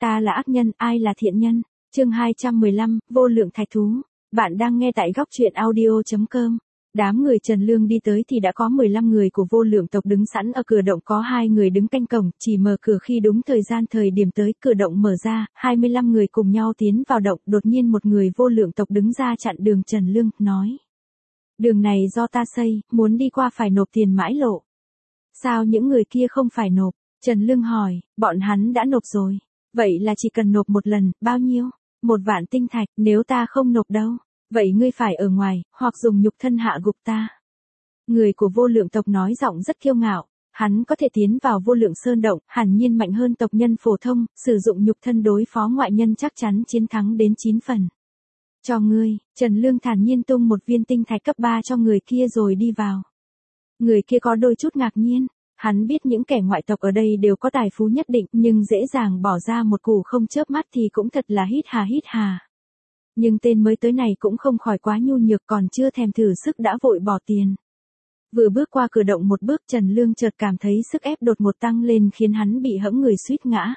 Ta là ác nhân, ai là thiện nhân? Chương 215, vô lượng thạch thú. Bạn đang nghe tại góc truyện audio.com. Đám người Trần Lương đi tới thì đã có 15 người của vô lượng tộc đứng sẵn ở cửa động, có 2 người đứng canh cổng, chỉ mở cửa khi đúng thời điểm tới, cửa động mở ra, 25 người cùng nhau tiến vào động, đột nhiên một người vô lượng tộc đứng ra chặn đường Trần Lương, nói. Đường này do ta xây, muốn đi qua phải nộp tiền mãi lộ. Sao những người kia không phải nộp? Trần Lương hỏi, bọn hắn đã nộp rồi. Vậy là chỉ cần nộp một lần, bao nhiêu? 1.000 tinh thạch, nếu ta không nộp đâu. Vậy ngươi phải ở ngoài, hoặc dùng nhục thân hạ gục ta. Người của vô lượng tộc nói giọng rất kiêu ngạo, hắn có thể tiến vào vô lượng sơn động, hẳn nhiên mạnh hơn tộc nhân phổ thông, sử dụng nhục thân đối phó ngoại nhân chắc chắn chiến thắng đến 9 phần. Cho ngươi, Trần Lương thản nhiên tung một viên tinh thạch cấp 3 cho người kia rồi đi vào. Người kia có đôi chút ngạc nhiên, hắn biết những kẻ ngoại tộc ở đây đều có tài phú nhất định, nhưng dễ dàng bỏ ra một củ không chớp mắt thì cũng thật là hít hà. Nhưng tên mới tới này cũng không khỏi quá nhu nhược, còn chưa thèm thử sức đã vội bỏ tiền. Vừa bước qua cửa động một bước, Trần Lương chợt cảm thấy sức ép đột ngột tăng lên khiến hắn bị hẫng người suýt ngã.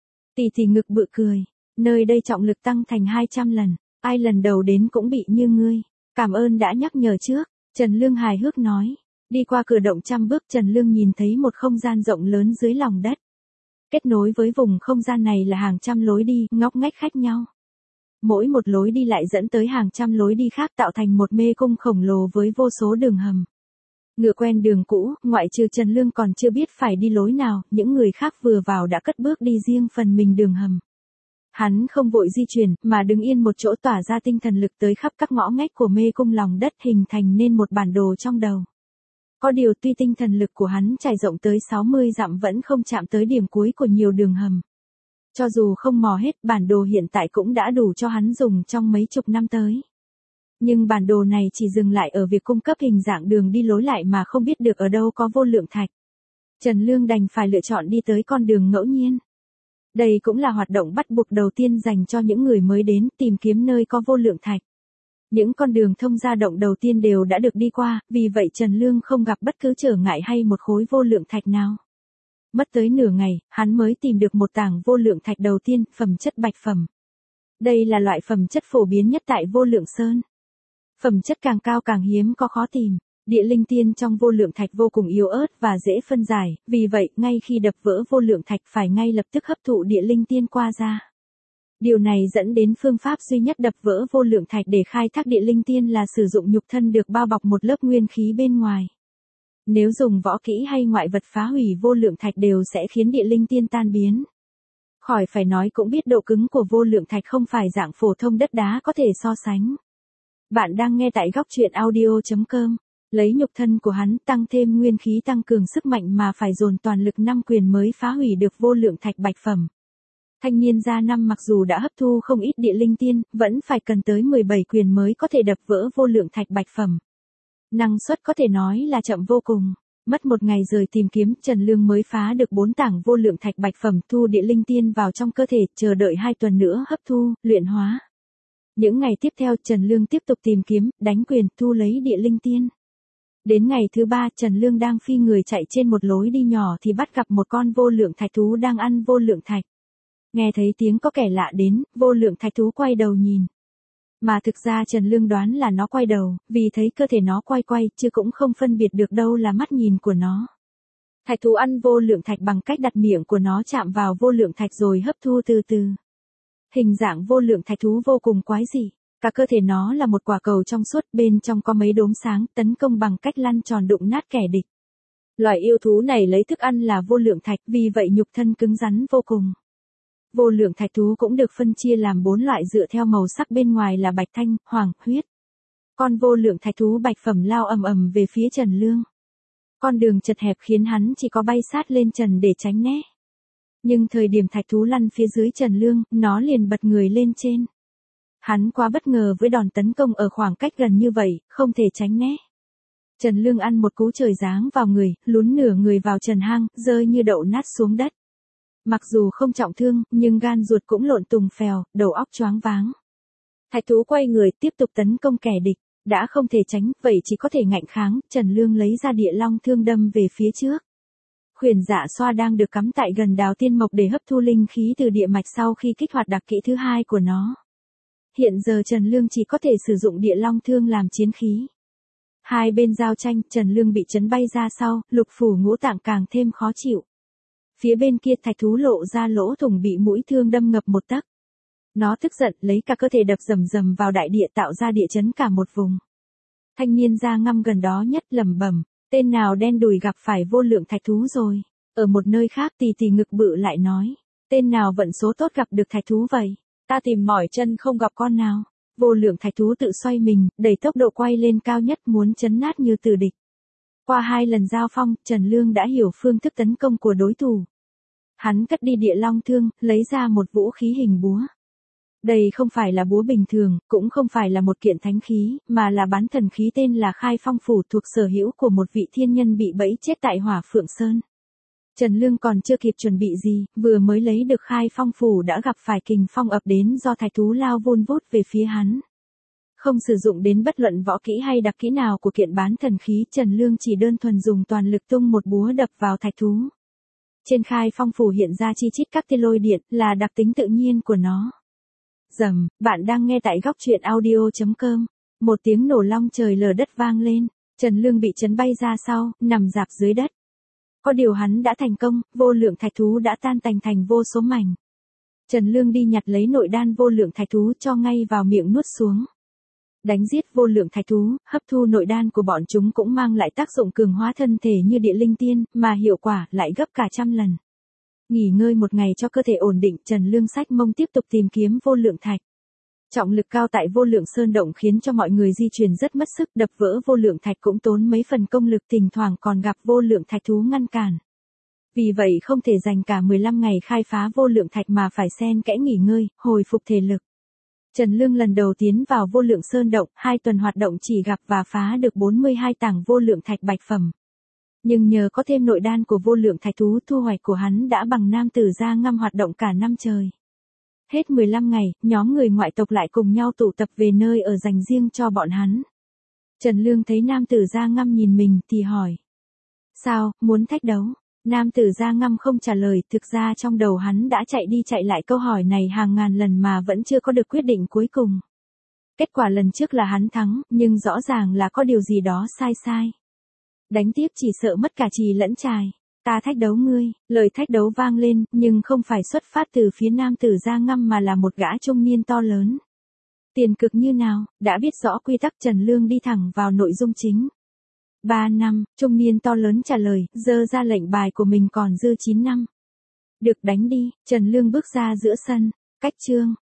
Tì ngực bự cười, nơi đây trọng lực tăng thành 200 lần, ai lần đầu đến cũng bị như ngươi. Cảm ơn đã nhắc nhở trước, Trần Lương hài hước nói. Đi qua cửa động 100 bước, Trần Lương nhìn thấy một không gian rộng lớn dưới lòng đất. Kết nối với vùng không gian này là hàng trăm lối đi, ngóc ngách khác nhau. Mỗi một lối đi lại dẫn tới hàng trăm lối đi khác, tạo thành một mê cung khổng lồ với vô số đường hầm. Ngựa quen đường cũ, ngoại trừ Trần Lương còn chưa biết phải đi lối nào, những người khác vừa vào đã cất bước đi riêng phần mình đường hầm. Hắn không vội di chuyển, mà đứng yên một chỗ tỏa ra tinh thần lực tới khắp các ngõ ngách của mê cung lòng đất, hình thành nên một bản đồ trong đầu. Có điều tuy tinh thần lực của hắn trải rộng tới 60 dặm vẫn không chạm tới điểm cuối của nhiều đường hầm. Cho dù không mò hết, bản đồ hiện tại cũng đã đủ cho hắn dùng trong mấy chục năm tới. Nhưng bản đồ này chỉ dừng lại ở việc cung cấp hình dạng đường đi lối lại mà không biết được ở đâu có vô lượng thạch. Trần Lương đành phải lựa chọn đi tới con đường ngẫu nhiên. Đây cũng là hoạt động bắt buộc đầu tiên dành cho những người mới đến, tìm kiếm nơi có vô lượng thạch. Những con đường thông ra động đầu tiên đều đã được đi qua, vì vậy Trần Lương không gặp bất cứ trở ngại hay một khối vô lượng thạch nào. Mất tới nửa ngày, hắn mới tìm được một tảng vô lượng thạch đầu tiên, phẩm chất bạch phẩm. Đây là loại phẩm chất phổ biến nhất tại vô lượng sơn. Phẩm chất càng cao càng hiếm có khó tìm. Địa linh tiên trong vô lượng thạch vô cùng yếu ớt và dễ phân giải, vì vậy ngay khi đập vỡ vô lượng thạch phải ngay lập tức hấp thụ địa linh tiên qua ra. Điều này dẫn đến phương pháp duy nhất đập vỡ vô lượng thạch để khai thác địa linh tiên là sử dụng nhục thân được bao bọc một lớp nguyên khí bên ngoài. Nếu dùng võ kỹ hay ngoại vật phá hủy vô lượng thạch đều sẽ khiến địa linh tiên tan biến. Khỏi phải nói cũng biết độ cứng của vô lượng thạch không phải dạng phổ thông đất đá có thể so sánh. Bạn đang nghe tại góc truyện audio.com. Lấy nhục thân của hắn tăng thêm nguyên khí tăng cường sức mạnh mà phải dồn toàn lực 5 quyền mới phá hủy được vô lượng thạch bạch phẩm. Thanh niên gia năm mặc dù đã hấp thu không ít địa linh tiên, vẫn phải cần tới 17 quyền mới có thể đập vỡ vô lượng thạch bạch phẩm. Năng suất có thể nói là chậm vô cùng. Mất một ngày rồi tìm kiếm, Trần Lương mới phá được 4 tảng vô lượng thạch bạch phẩm, thu địa linh tiên vào trong cơ thể, chờ đợi 2 tuần nữa hấp thu, luyện hóa. Những ngày tiếp theo Trần Lương tiếp tục tìm kiếm, đánh quyền, thu lấy địa linh tiên. Đến ngày thứ 3, Trần Lương đang phi người chạy trên một lối đi nhỏ thì bắt gặp một con vô lượng thạch thú đang ăn vô lượng thạch. Nghe thấy tiếng có kẻ lạ đến, vô lượng thạch thú quay đầu nhìn. Mà thực ra Trần Lương đoán là nó quay đầu, vì thấy cơ thể nó quay, chứ cũng không phân biệt được đâu là mắt nhìn của nó. Thạch thú ăn vô lượng thạch bằng cách đặt miệng của nó chạm vào vô lượng thạch rồi hấp thu từ từ. Hình dạng vô lượng thạch thú vô cùng quái dị. Cả cơ thể nó là một quả cầu trong suốt, bên trong có mấy đốm sáng, tấn công bằng cách lăn tròn đụng nát kẻ địch. Loài yêu thú này lấy thức ăn là vô lượng thạch, vì vậy nhục thân cứng rắn vô cùng. Vô lượng thạch thú cũng được phân chia làm 4 loại dựa theo màu sắc bên ngoài là bạch, thanh, hoàng, huyết. Con vô lượng thạch thú bạch phẩm lao ầm về phía Trần Lương. Con đường chật hẹp khiến hắn chỉ có bay sát lên trần để tránh né. Nhưng thời điểm thạch thú lăn phía dưới Trần Lương, nó liền bật người lên trên. Hắn quá bất ngờ với đòn tấn công ở khoảng cách gần như vậy, không thể tránh né. Trần Lương ăn một cú trời giáng vào người, lún nửa người vào trần hang, rơi như đậu nát xuống đất. Mặc dù không trọng thương, nhưng gan ruột cũng lộn tùng phèo, đầu óc choáng váng. Thạch thú quay người tiếp tục tấn công kẻ địch, đã không thể tránh, vậy chỉ có thể ngạnh kháng, Trần Lương lấy ra địa long thương đâm về phía trước. Khuyển Dạ Xoa đang được cắm tại gần Đào Tiên Mộc để hấp thu linh khí từ địa mạch sau khi kích hoạt đặc kỹ thứ hai của nó. Hiện giờ Trần Lương chỉ có thể sử dụng địa long thương làm chiến khí. Hai bên giao tranh, Trần Lương bị chấn bay ra sau, lục phủ ngũ tạng càng thêm khó chịu. Phía bên kia thạch thú lộ ra lỗ thủng bị mũi thương đâm ngập một tấc. Nó tức giận lấy cả cơ thể đập rầm rầm vào đại địa tạo ra địa chấn cả một vùng. Thanh niên da ngăm gần đó nhất lẩm bẩm, tên nào đen đùi gặp phải vô lượng thạch thú rồi. Ở một nơi khác Tì Tì ngực bự lại nói, tên nào vận số tốt gặp được thạch thú vậy, ta tìm mỏi chân không gặp con nào. Vô lượng thạch thú tự xoay mình, đẩy tốc độ quay lên cao nhất muốn chấn nát như tử địch. Qua 2 lần giao phong, Trần Lương đã hiểu phương thức tấn công của đối thủ. Hắn cất đi địa long thương, lấy ra một vũ khí hình búa. Đây không phải là búa bình thường, cũng không phải là một kiện thánh khí, mà là bán thần khí tên là Khai Phong Phủ thuộc sở hữu của một vị thiên nhân bị bẫy chết tại Hỏa Phượng Sơn. Trần Lương còn chưa kịp chuẩn bị gì, vừa mới lấy được Khai Phong Phủ đã gặp phải kình phong ập đến do thạch thú lao vun vút về phía hắn. Không sử dụng đến bất luận võ kỹ hay đặc kỹ nào của kiện bán thần khí, Trần Lương chỉ đơn thuần dùng toàn lực tung một búa đập vào thạch thú. Trên Khai Phong Phủ hiện ra chi chít các tia lôi điện, là đặc tính tự nhiên của nó. Rầm, bạn đang nghe tại góc truyện audio.com. Một tiếng nổ long trời lở đất vang lên, Trần Lương bị chấn bay ra sau, nằm rạp dưới đất. Có điều hắn đã thành công, vô lượng thạch thú đã tan tành thành vô số mảnh. Trần Lương đi nhặt lấy nội đan vô lượng thạch thú cho ngay vào miệng nuốt xuống. Đánh giết vô lượng thạch thú, hấp thu nội đan của bọn chúng cũng mang lại tác dụng cường hóa thân thể như địa linh tiên, mà hiệu quả lại gấp cả trăm lần. Nghỉ ngơi một ngày cho cơ thể ổn định, Trần Lương xách mông tiếp tục tìm kiếm vô lượng thạch. Trọng lực cao tại vô lượng sơn động khiến cho mọi người di chuyển rất mất sức, đập vỡ vô lượng thạch cũng tốn mấy phần công lực, thỉnh thoảng còn gặp vô lượng thạch thú ngăn cản. Vì vậy không thể dành cả 15 ngày khai phá vô lượng thạch mà phải xen kẽ nghỉ ngơi, hồi phục thể lực. Trần Lương lần đầu tiến vào vô lượng sơn động, 2 tuần hoạt động chỉ gặp và phá được 42 tảng vô lượng thạch bạch phẩm. Nhưng nhờ có thêm nội đan của vô lượng thạch thú, thu hoạch của hắn đã bằng nam tử da ngăm hoạt động cả năm trời. Hết 15 ngày, nhóm người ngoại tộc lại cùng nhau tụ tập về nơi ở dành riêng cho bọn hắn. Trần Lương thấy nam tử da ngăm nhìn mình thì hỏi. Sao, muốn thách đấu? Nam tử da ngăm không trả lời, thực ra trong đầu hắn đã chạy đi chạy lại câu hỏi này hàng ngàn lần mà vẫn chưa có được quyết định cuối cùng. Kết quả lần trước là hắn thắng, nhưng rõ ràng là có điều gì đó sai. Đánh tiếp chỉ sợ mất cả trì lẫn trài. Ta thách đấu ngươi, lời thách đấu vang lên, nhưng không phải xuất phát từ phía nam tử da ngăm mà là một gã trung niên to lớn. Tiền cực như nào, đã biết rõ quy tắc, Trần Lương đi thẳng vào nội dung chính. 3 năm, trung niên to lớn trả lời, giơ ra lệnh bài của mình còn dư 9 năm. Được, đánh đi, Trần Lương bước ra giữa sân, cách chương.